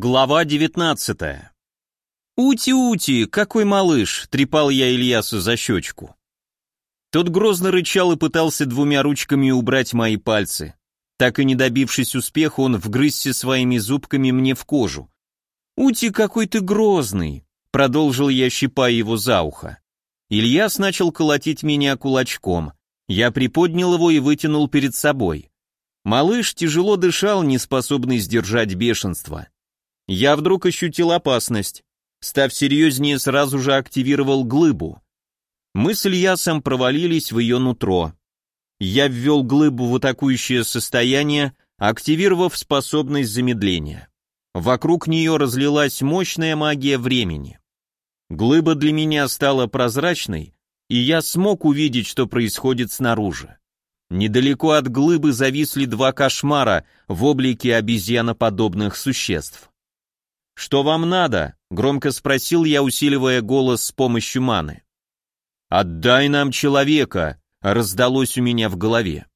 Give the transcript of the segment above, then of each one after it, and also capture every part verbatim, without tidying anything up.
Глава девятнадцатая. «Ути-ути, какой малыш!» — трепал я Ильясу за щечку. Тот грозно рычал и пытался двумя ручками убрать мои пальцы. Так и не добившись успеха, он вгрызся своими зубками мне в кожу. «Ути, какой ты грозный!» — продолжил я, щипая его за ухо. Ильяс начал колотить меня кулачком. Я приподнял его и вытянул перед собой. Малыш тяжело дышал, не способный сдержать бешенство. Я вдруг ощутил опасность. Став серьезнее, сразу же активировал глыбу. Мы с Ильясом провалились в ее нутро. Я ввел глыбу в атакующее состояние, активировав способность замедления. Вокруг нее разлилась мощная магия времени. Глыба для меня стала прозрачной, и я смог увидеть, что происходит снаружи. Недалеко от глыбы зависли два кошмара в облике обезьяноподобных существ. «Что вам надо?» — громко спросил я, усиливая голос с помощью маны. «Отдай нам человека!» — раздалось у меня в голове.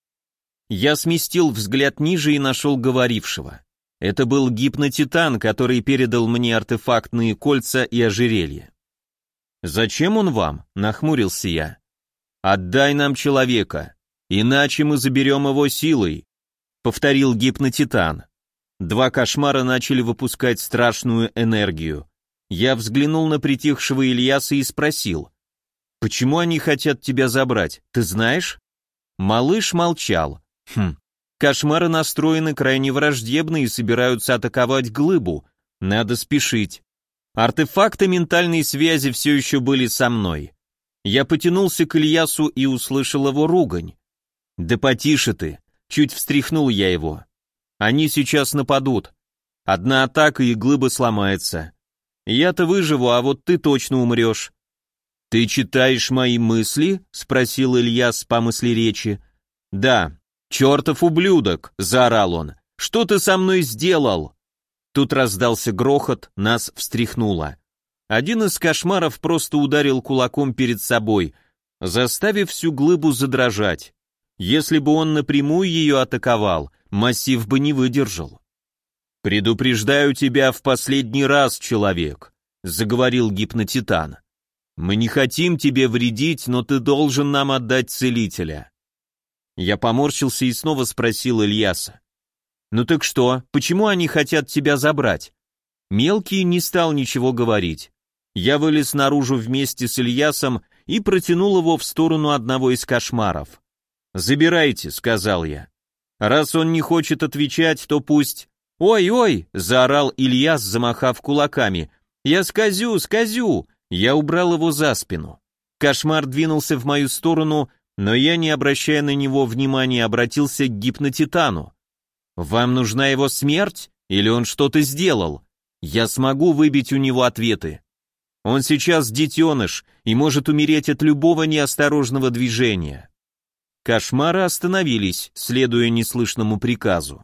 Я сместил взгляд ниже и нашел говорившего. Это был гипнотитан, который передал мне артефактные кольца и ожерелье. «Зачем он вам?» — нахмурился я. «Отдай нам человека, иначе мы заберем его силой», — повторил гипнотитан. Два кошмара начали выпускать страшную энергию. Я взглянул на притихшего Ильяса и спросил: «Почему они хотят тебя забрать, ты знаешь?» Малыш молчал. «Хм, кошмары настроены крайне враждебно и собираются атаковать глыбу. Надо спешить». Артефакты ментальной связи все еще были со мной. Я потянулся к Ильясу и услышал его ругань. «Да потише ты», — чуть встряхнул я его. «Они сейчас нападут. Одна атака, и глыба сломается. Я-то выживу, а вот ты точно умрешь». «Ты читаешь мои мысли?» — спросил Ильяс по мысли речи. «Да». «Чертов ублюдок!» — заорал он. «Что ты со мной сделал?» Тут раздался грохот, нас встряхнуло. Один из кошмаров просто ударил кулаком перед собой, заставив всю глыбу задрожать. Если бы он напрямую ее атаковал, массив бы не выдержал. «Предупреждаю тебя в последний раз, человек», — заговорил гипнотитан. «Мы не хотим тебе вредить, но ты должен нам отдать целителя». Я поморщился и снова спросил Ильяса: «Ну так что, почему они хотят тебя забрать?» Мелкий не стал ничего говорить. Я вылез наружу вместе с Ильясом и протянул его в сторону одного из кошмаров. «Забирайте», — сказал я. «Раз он не хочет отвечать, то пусть...» «Ой-ой!» — заорал Ильяс, замахав кулаками. «Я скозю, скозю!» Я убрал его за спину. Кошмар двинулся в мою сторону, но я, не обращая на него внимания, обратился к гипнотитану. «Вам нужна его смерть? Или он что-то сделал? Я смогу выбить у него ответы. Он сейчас детеныш и может умереть от любого неосторожного движения». Кошмары остановились, следуя неслышному приказу.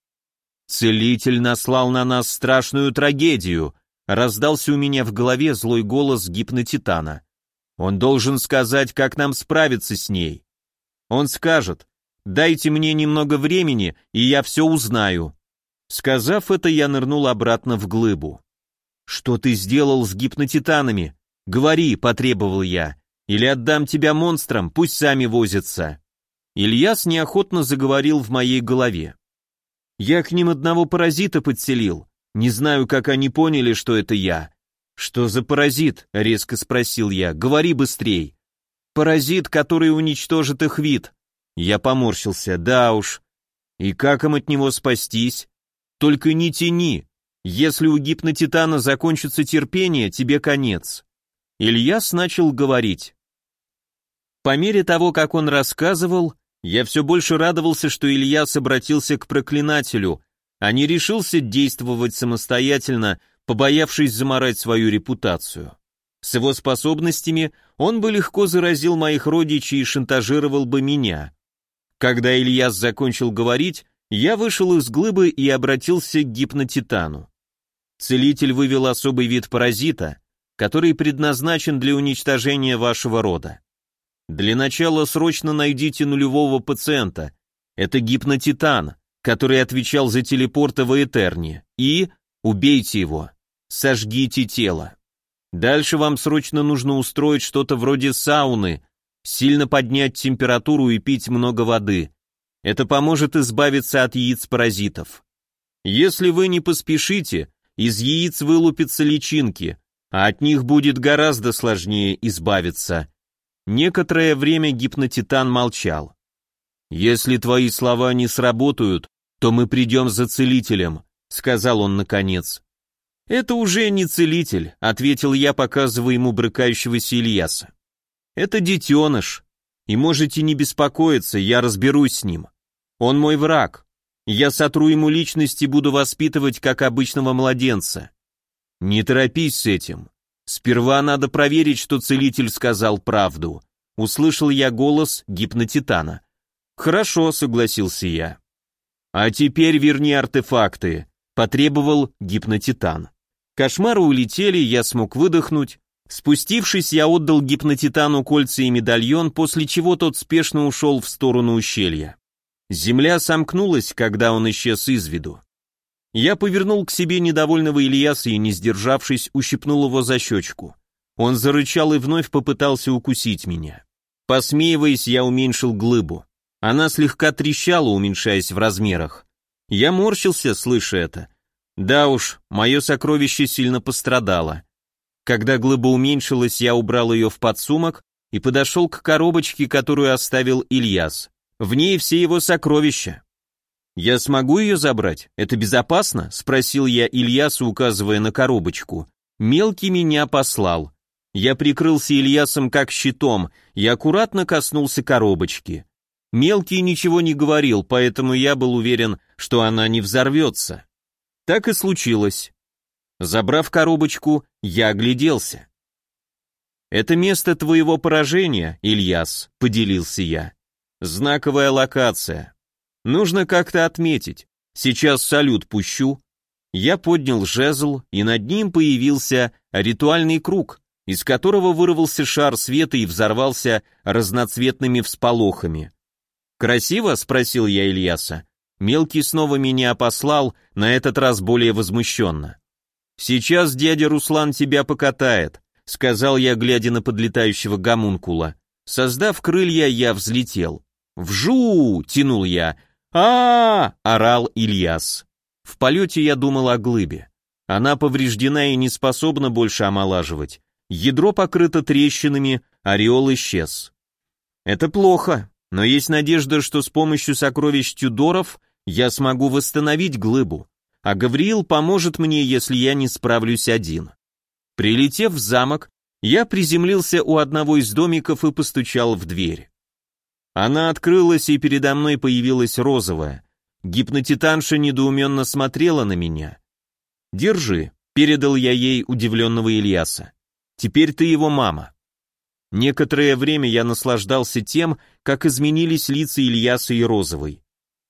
«Целитель наслал на нас страшную трагедию», — раздался у меня в голове злой голос гипнотитана. «Он должен сказать, как нам справиться с ней. Он скажет: дайте мне немного времени, и я все узнаю». Сказав это, я нырнул обратно в глыбу. «Что ты сделал с гипнотитанами? Говори», — потребовал я, — «или отдам тебя монстрам, пусть сами возятся». Ильяс неохотно заговорил в моей голове. «Я к ним одного паразита подселил. Не знаю, как они поняли, что это я». «Что за паразит?» — резко спросил я. «Говори быстрей». «Паразит, который уничтожит их вид». Я поморщился. «Да уж. И как им от него спастись?» «Только не тяни. Если у гипнотитана закончится терпение, тебе конец». Ильяс начал говорить. По мере того, как он рассказывал, я все больше радовался, что Ильяс обратился к проклинателю, а не решился действовать самостоятельно, побоявшись заморать свою репутацию. С его способностями он бы легко заразил моих родичей и шантажировал бы меня. Когда Ильяс закончил говорить, я вышел из глыбы и обратился к гипнотитану. Целитель вывел особый вид паразита, который предназначен для уничтожения вашего рода. Для начала срочно найдите нулевого пациента. Это гипнотитан, который отвечал за телепорты в Этерне. И... Убейте его. Сожгите тело. Дальше вам срочно нужно устроить что-то вроде сауны, сильно поднять температуру и пить много воды. Это поможет избавиться от яиц-паразитов. Если вы не поспешите, из яиц вылупятся личинки, а от них будет гораздо сложнее избавиться. Некоторое время гипнотитан молчал. «Если твои слова не сработают, то мы придем за целителем», — сказал он наконец. «Это уже не целитель», — ответил я, показывая ему брыкающегося Ильяса. «Это детеныш, и можете не беспокоиться, я разберусь с ним. Он мой враг. Я сотру ему личность и буду воспитывать как обычного младенца. Не торопись с этим. Сперва надо проверить, что целитель сказал правду». Услышал я голос гипнотитана. «Хорошо», — согласился я. «А теперь верни артефакты», — потребовал гипнотитан. Кошмары улетели, я смог выдохнуть. Спустившись, я отдал гипнотитану кольца и медальон, после чего тот спешно ушел в сторону ущелья. Земля сомкнулась, когда он исчез из виду. Я повернул к себе недовольного Ильяса и, не сдержавшись, ущипнул его за щечку. Он зарычал и вновь попытался укусить меня. Посмеиваясь, я уменьшил глыбу. Она слегка трещала, уменьшаясь в размерах. Я морщился, слыша это. Да уж, мое сокровище сильно пострадало. Когда глыба уменьшилась, я убрал ее в подсумок и подошел к коробочке, которую оставил Ильяс. В ней все его сокровища. «Я смогу ее забрать? Это безопасно?» — спросил я Ильяса, указывая на коробочку. Мелкий меня послал. Я прикрылся Ильясом как щитом и аккуратно коснулся коробочки. Мелкий ничего не говорил, поэтому я был уверен, что она не взорвется. Так и случилось. Забрав коробочку, я огляделся. «Это место твоего поражения, Ильяс», — поделился я. «Знаковая локация. Нужно как-то отметить. Сейчас салют пущу». Я поднял жезл, и над ним появился ритуальный круг, из которого вырвался шар света и взорвался разноцветными всполохами. «Красиво?» — спросил я Ильяса. Мелкий снова меня послал, на этот раз более возмущенно. «Сейчас дядя Руслан тебя покатает», — сказал я, глядя на подлетающего гомункула. Создав крылья, я взлетел. «Вжу!» — тянул я. а, -а, -а орал Ильяс. В полете я думал о глыбе. Она повреждена и не способна больше омолаживать. Ядро покрыто трещинами, ореол исчез. Это плохо, но есть надежда, что с помощью сокровищ Тюдоров я смогу восстановить глыбу, а Гавриил поможет мне, если я не справлюсь один. Прилетев в замок, я приземлился у одного из домиков и постучал в дверь. Она открылась, и передо мной появилась розовая. Гипнотитанша недоуменно смотрела на меня. «Держи», — передал я ей удивленного Ильяса. «Теперь ты его мама». Некоторое время я наслаждался тем, как изменились лица Ильяса и Розовой.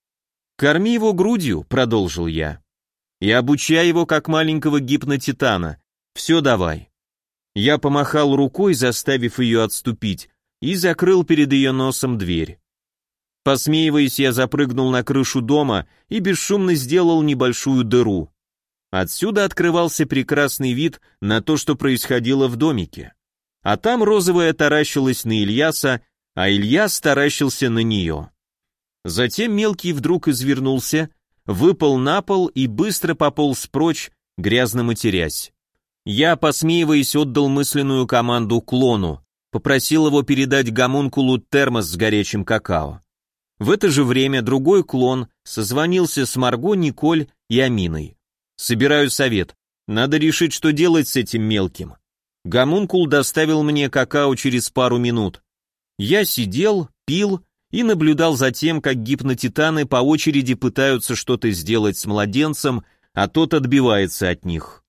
«Корми его грудью», — продолжил я, — «и обучай его как маленького гипнотитана. Все давай». Я помахал рукой, заставив ее отступить, и закрыл перед ее носом дверь. Посмеиваясь, я запрыгнул на крышу дома и бесшумно сделал небольшую дыру. Отсюда открывался прекрасный вид на то, что происходило в домике. А там розовая таращилась на Ильяса, а Ильяс таращился на нее. Затем мелкий вдруг извернулся, выпал на пол и быстро пополз прочь, грязно матерясь. Я, посмеиваясь, отдал мысленную команду клону, попросил его передать гомункулу термос с горячим какао. В это же время другой клон созвонился с Марго, Николь и Аминой. «Собираю совет. Надо решить, что делать с этим мелким». Гомункул доставил мне какао через пару минут. Я сидел, пил и наблюдал за тем, как гипнотитаны по очереди пытаются что-то сделать с младенцем, а тот отбивается от них.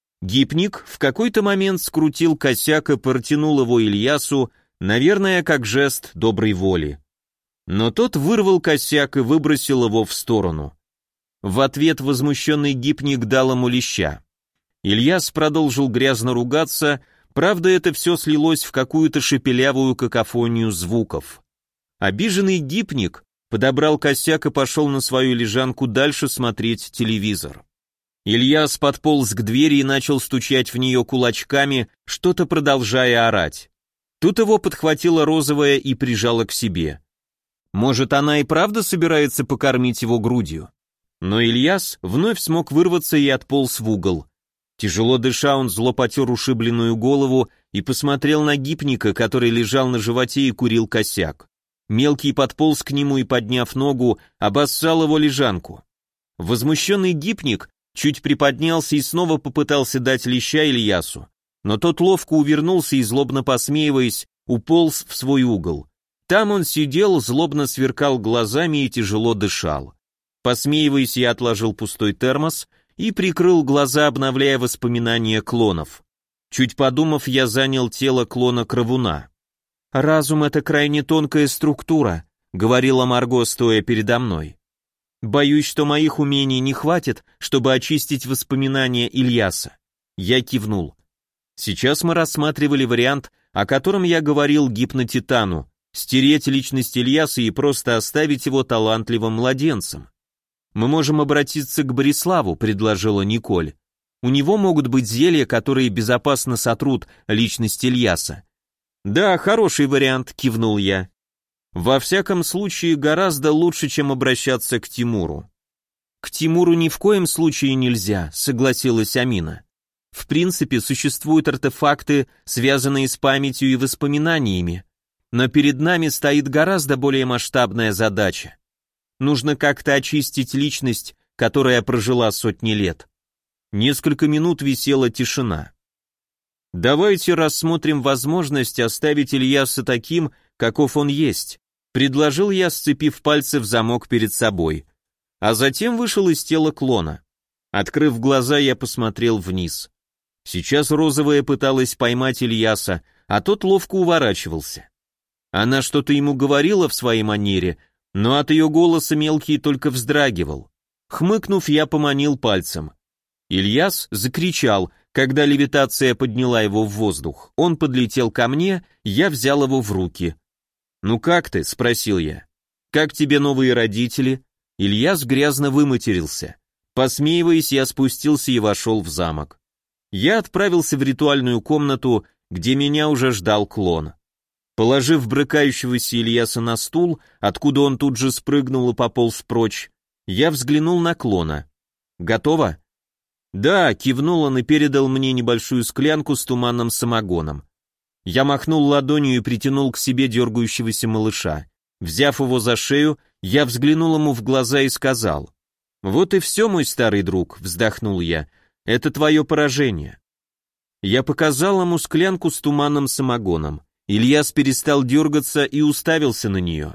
Гипник в какой-то момент скрутил косяк и протянул его Ильясу, наверное, как жест доброй воли. Но тот вырвал косяк и выбросил его в сторону. В ответ возмущенный гипник дал ему леща. Ильяс продолжил грязно ругаться, правда, это все слилось в какую-то шепелявую какофонию звуков. Обиженный гипник подобрал косяк и пошел на свою лежанку дальше смотреть телевизор. Ильяс подполз к двери и начал стучать в нее кулачками, что-то продолжая орать. Тут его подхватила розовая и прижала к себе. Может, она и правда собирается покормить его грудью? Но Ильяс вновь смог вырваться и отполз в угол. Тяжело дыша, он зло потер ушибленную голову и посмотрел на гипника, который лежал на животе и курил косяк. Мелкий подполз к нему и, подняв ногу, обоссал его лежанку. Возмущенный гипник чуть приподнялся и снова попытался дать леща Ильясу, но тот ловко увернулся и, злобно посмеиваясь, уполз в свой угол. Там он сидел, злобно сверкал глазами и тяжело дышал. Посмеиваясь, я отложил пустой термос и прикрыл глаза, обновляя воспоминания клонов. Чуть подумав, я занял тело клона-кровуна. «Разум — это крайне тонкая структура», — говорила Марго, стоя передо мной. «Боюсь, что моих умений не хватит, чтобы очистить воспоминания Ильяса». Я кивнул. Сейчас мы рассматривали вариант, о котором я говорил гипнотитану, стереть личность Ильяса и просто оставить его талантливым младенцем. «Мы можем обратиться к Бориславу», — предложила Николь. «У него могут быть зелья, которые безопасно сотрут личность Ильяса». «Да, хороший вариант», — кивнул я. «Во всяком случае, гораздо лучше, чем обращаться к Тимуру». «К Тимуру ни в коем случае нельзя», — согласилась Амина. «В принципе, существуют артефакты, связанные с памятью и воспоминаниями, но перед нами стоит гораздо более масштабная задача. Нужно как-то очистить личность, которая прожила сотни лет». Несколько минут висела тишина. «Давайте рассмотрим возможность оставить Ильяса таким, каков он есть», предложил я, сцепив пальцы в замок перед собой. А затем вышел из тела клона. Открыв глаза, я посмотрел вниз. Сейчас розовая пыталась поймать Ильяса, а тот ловко уворачивался. Она что-то ему говорила в своей манере, но от ее голоса мелкий только вздрагивал. Хмыкнув, я поманил пальцем. Ильяс закричал, когда левитация подняла его в воздух. Он подлетел ко мне, я взял его в руки. «Ну как ты?» — спросил я. «Как тебе новые родители?» Ильяс грязно выматерился. Посмеиваясь, я спустился и вошел в замок. Я отправился в ритуальную комнату, где меня уже ждал клон. Положив брыкающегося Ильяса на стул, откуда он тут же спрыгнул и пополз прочь, я взглянул на клона. «Готово?» «Да», — кивнул он и передал мне небольшую склянку с туманным самогоном. Я махнул ладонью и притянул к себе дергающегося малыша. Взяв его за шею, я взглянул ему в глаза и сказал: «Вот и все, мой старый друг», — вздохнул я, — «это твое поражение». Я показал ему склянку с туманным самогоном. Ильяс перестал дергаться и уставился на нее.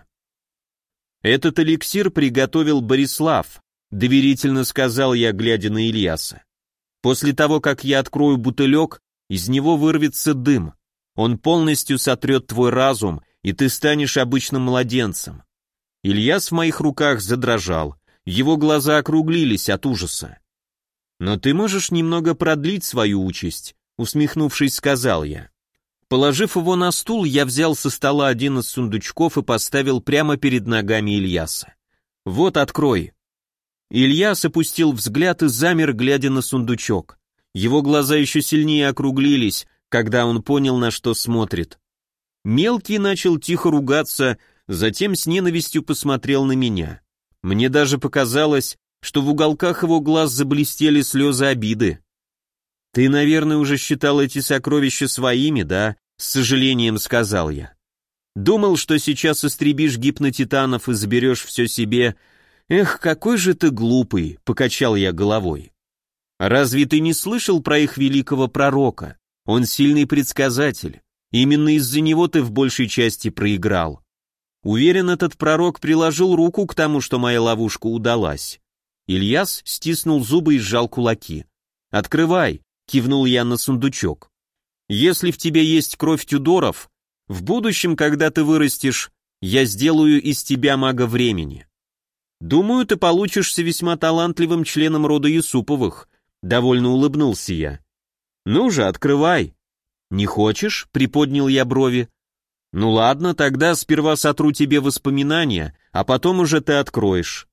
«Этот эликсир приготовил Борислав», — доверительно сказал я, глядя на Ильяса. «После того, как я открою бутылек, из него вырвется дым. Он полностью сотрет твой разум, и ты станешь обычным младенцем». Ильяс в моих руках задрожал, его глаза округлились от ужаса. «Но ты можешь немного продлить свою участь», — усмехнувшись, сказал я. Положив его на стул, я взял со стола один из сундучков и поставил прямо перед ногами Ильяса. «Вот, открой». Ильяс опустил взгляд и замер, глядя на сундучок. Его глаза еще сильнее округлились, когда он понял, на что смотрит. Мелкий начал тихо ругаться, затем с ненавистью посмотрел на меня. Мне даже показалось, что в уголках его глаз заблестели слезы обиды. «Ты, наверное, уже считал эти сокровища своими, да?» — с сожалением сказал я. «Думал, что сейчас истребишь гипнотитанов и заберешь все себе. Эх, какой же ты глупый!» — покачал я головой. «Разве ты не слышал про их великого пророка? Он сильный предсказатель. Именно из-за него ты в большей части проиграл. Уверен, этот пророк приложил руку к тому, что моя ловушка удалась». Ильяс стиснул зубы и сжал кулаки. «Открывай», — кивнул я на сундучок. «Если в тебе есть кровь Тюдоров, в будущем, когда ты вырастешь, я сделаю из тебя мага времени. Думаю, ты получишься весьма талантливым членом рода Юсуповых», — довольно улыбнулся я. «Ну же, открывай». «Не хочешь?» — приподнял я брови. «Ну ладно, тогда сперва сотру тебе воспоминания, а потом уже ты откроешь».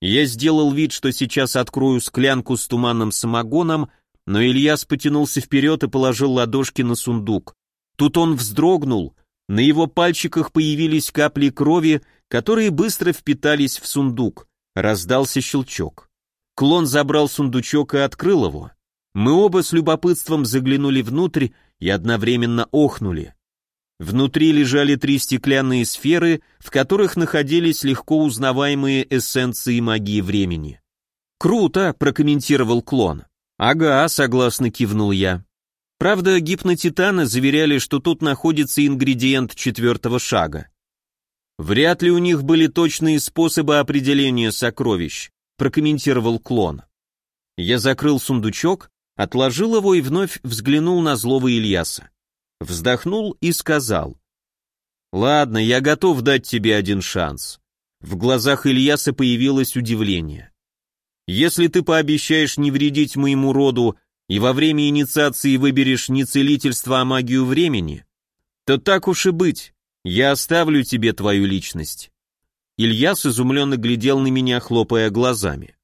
Я сделал вид, что сейчас открою склянку с туманным самогоном, но Ильяс потянулся вперед и положил ладошки на сундук. Тут он вздрогнул, на его пальчиках появились капли крови, которые быстро впитались в сундук. Раздался щелчок. Клон забрал сундучок и открыл его. Мы оба с любопытством заглянули внутрь и одновременно охнули. Внутри лежали три стеклянные сферы, в которых находились легко узнаваемые эссенции магии времени. «Круто!» — прокомментировал клон. «Ага», — согласно кивнул я. Правда, гипнотитаны заверяли, что тут находится ингредиент четвертого шага. «Вряд ли у них были точные способы определения сокровищ», — прокомментировал клон. Я закрыл сундучок, отложил его и вновь взглянул на злого Ильяса. Вздохнул и сказал: «Ладно, я готов дать тебе один шанс». В глазах Ильяса появилось удивление. «Если ты пообещаешь не вредить моему роду и во время инициации выберешь не целительство, а магию времени, то так уж и быть, я оставлю тебе твою личность». Ильяс изумленно глядел на меня, хлопая глазами.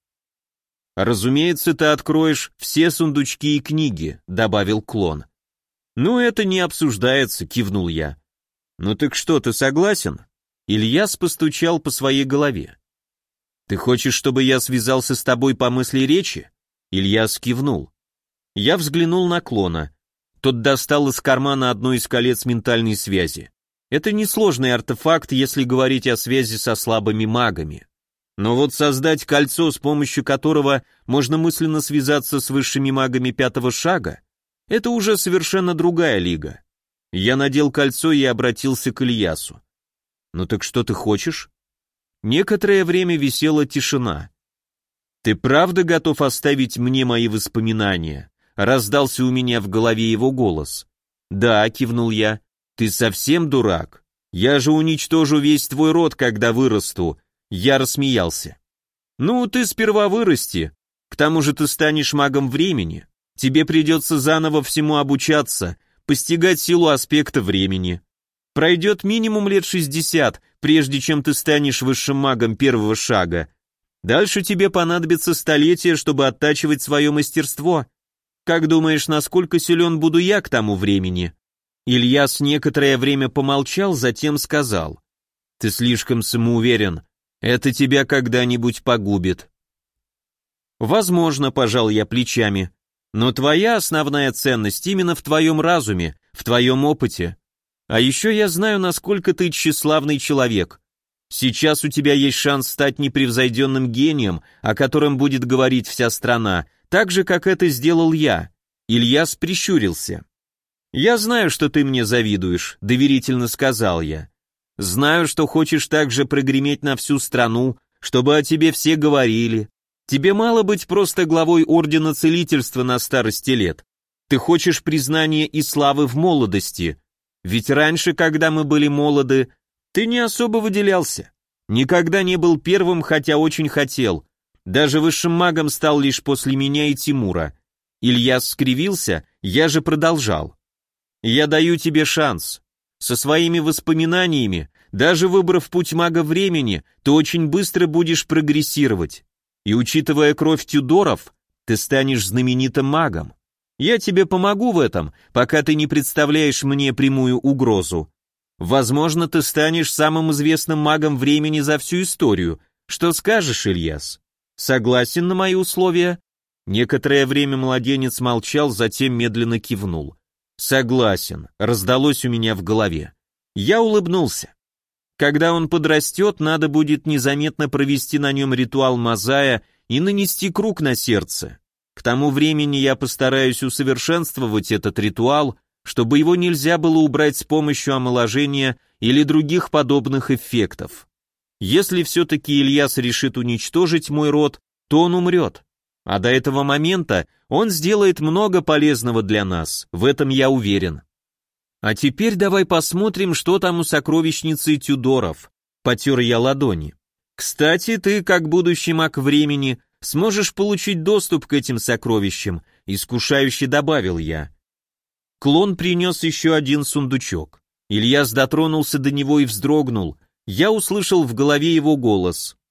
«Разумеется, ты откроешь все сундучки и книги», — добавил клон. «Ну, это не обсуждается», — кивнул я. «Ну так что, ты согласен?» Ильяс постучал по своей голове. «Ты хочешь, чтобы я связался с тобой по мысли речи?» Ильяс кивнул. Я взглянул на клона. Тот достал из кармана одно из колец ментальной связи. Это несложный артефакт, если говорить о связи со слабыми магами. Но вот создать кольцо, с помощью которого можно мысленно связаться с высшими магами пятого шага, это уже совершенно другая лига. Я надел кольцо и обратился к Ильясу. «Ну так что ты хочешь?» Некоторое время висела тишина. «Ты правда готов оставить мне мои воспоминания?» Раздался у меня в голове его голос. «Да», — кивнул я. «Ты совсем дурак? Я же уничтожу весь твой род, когда вырасту». Я рассмеялся. «Ну, ты сперва вырасти. К тому же ты станешь магом времени. Тебе придется заново всему обучаться, постигать силу аспекта времени. Пройдет минимум лет шестьдесят, прежде чем ты станешь высшим магом первого шага. Дальше тебе понадобится столетие, чтобы оттачивать свое мастерство. Как думаешь, насколько силен буду я к тому времени?» Ильяс некоторое время помолчал, затем сказал: «Ты слишком самоуверен. Это тебя когда-нибудь погубит». «Возможно», — пожал я плечами. «Но твоя основная ценность именно в твоем разуме, в твоем опыте. А еще я знаю, насколько ты тщеславный человек. Сейчас у тебя есть шанс стать непревзойденным гением, о котором будет говорить вся страна, так же, как это сделал я». Ильяс прищурился. «Я знаю, что ты мне завидуешь», — доверительно сказал я. «Знаю, что хочешь также прогреметь на всю страну, чтобы о тебе все говорили. Тебе мало быть просто главой Ордена Целительства на старости лет. Ты хочешь признания и славы в молодости. Ведь раньше, когда мы были молоды, ты не особо выделялся. Никогда не был первым, хотя очень хотел. Даже высшим магом стал лишь после меня и Тимура». Ильяс скривился, я же продолжал. «Я даю тебе шанс. Со своими воспоминаниями, даже выбрав путь мага времени, ты очень быстро будешь прогрессировать. И учитывая кровь Тюдоров, ты станешь знаменитым магом. Я тебе помогу в этом, пока ты не представляешь мне прямую угрозу. Возможно, ты станешь самым известным магом времени за всю историю. Что скажешь, Ильяс? Согласен на мои условия?» Некоторое время младенец молчал, затем медленно кивнул. «Согласен», раздалось у меня в голове. Я улыбнулся. Когда он подрастет, надо будет незаметно провести на нем ритуал Мазая и нанести круг на сердце. К тому времени я постараюсь усовершенствовать этот ритуал, чтобы его нельзя было убрать с помощью омоложения или других подобных эффектов. Если все-таки Ильяс решит уничтожить мой род, то он умрет. А до этого момента он сделает много полезного для нас, в этом я уверен. А теперь давай посмотрим, что там у сокровищницы Тюдоров. Потер я ладони. Кстати, ты, как будущий маг времени, сможешь получить доступ к этим сокровищам, искушающе добавил я. Клон принес еще один сундучок. Ильяс дотронулся до него и вздрогнул. Я услышал в голове его голос.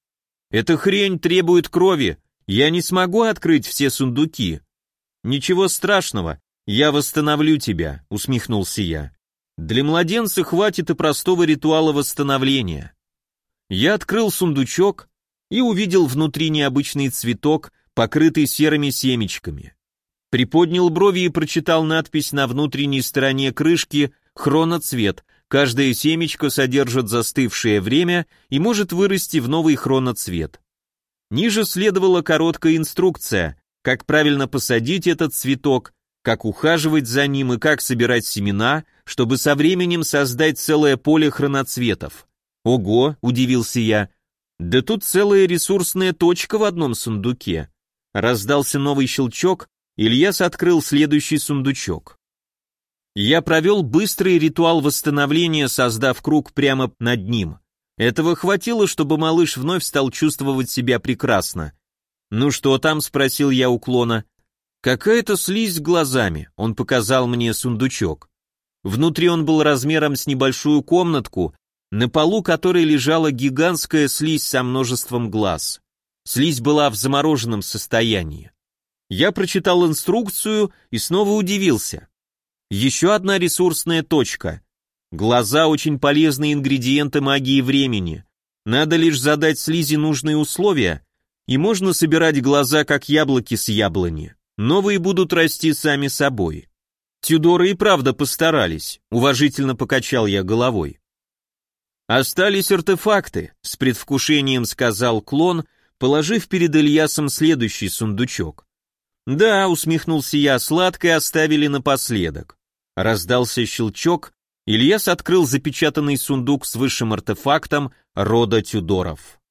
Эта хрень требует крови, я не смогу открыть все сундуки. Ничего страшного, я восстановлю тебя, усмехнулся я. Для младенца хватит и простого ритуала восстановления. Я открыл сундучок и увидел внутри необычный цветок, покрытый серыми семечками. Приподнял брови и прочитал надпись на внутренней стороне крышки «Хроноцвет». Каждое семечко содержит застывшее время и может вырасти в новый хроноцвет. Ниже следовала короткая инструкция, как правильно посадить этот цветок, как ухаживать за ним и как собирать семена, чтобы со временем создать целое поле хроноцветов. Ого, удивился я, да тут целая ресурсная точка в одном сундуке. Раздался новый щелчок, Ильяс открыл следующий сундучок. Я провел быстрый ритуал восстановления, создав круг прямо над ним. Этого хватило, чтобы малыш вновь стал чувствовать себя прекрасно. «Ну что там?» — спросил я у клона. «Какая-то слизь с глазами», — он показал мне сундучок. Внутри он был размером с небольшую комнатку, на полу которой лежала гигантская слизь со множеством глаз. Слизь была в замороженном состоянии. Я прочитал инструкцию и снова удивился. Еще одна ресурсная точка. Глаза — очень полезные ингредиенты магии времени. Надо лишь задать слизи нужные условия, и можно собирать глаза, как яблоки с яблони. Новые будут расти сами собой. Тюдоры и правда постарались, уважительно покачал я головой. Остались артефакты, с предвкушением сказал клон, положив перед Ильясом следующий сундучок. Да, усмехнулся я, сладкое оставили напоследок. Раздался щелчок, Ильяс открыл запечатанный сундук с высшим артефактом рода Тюдоров.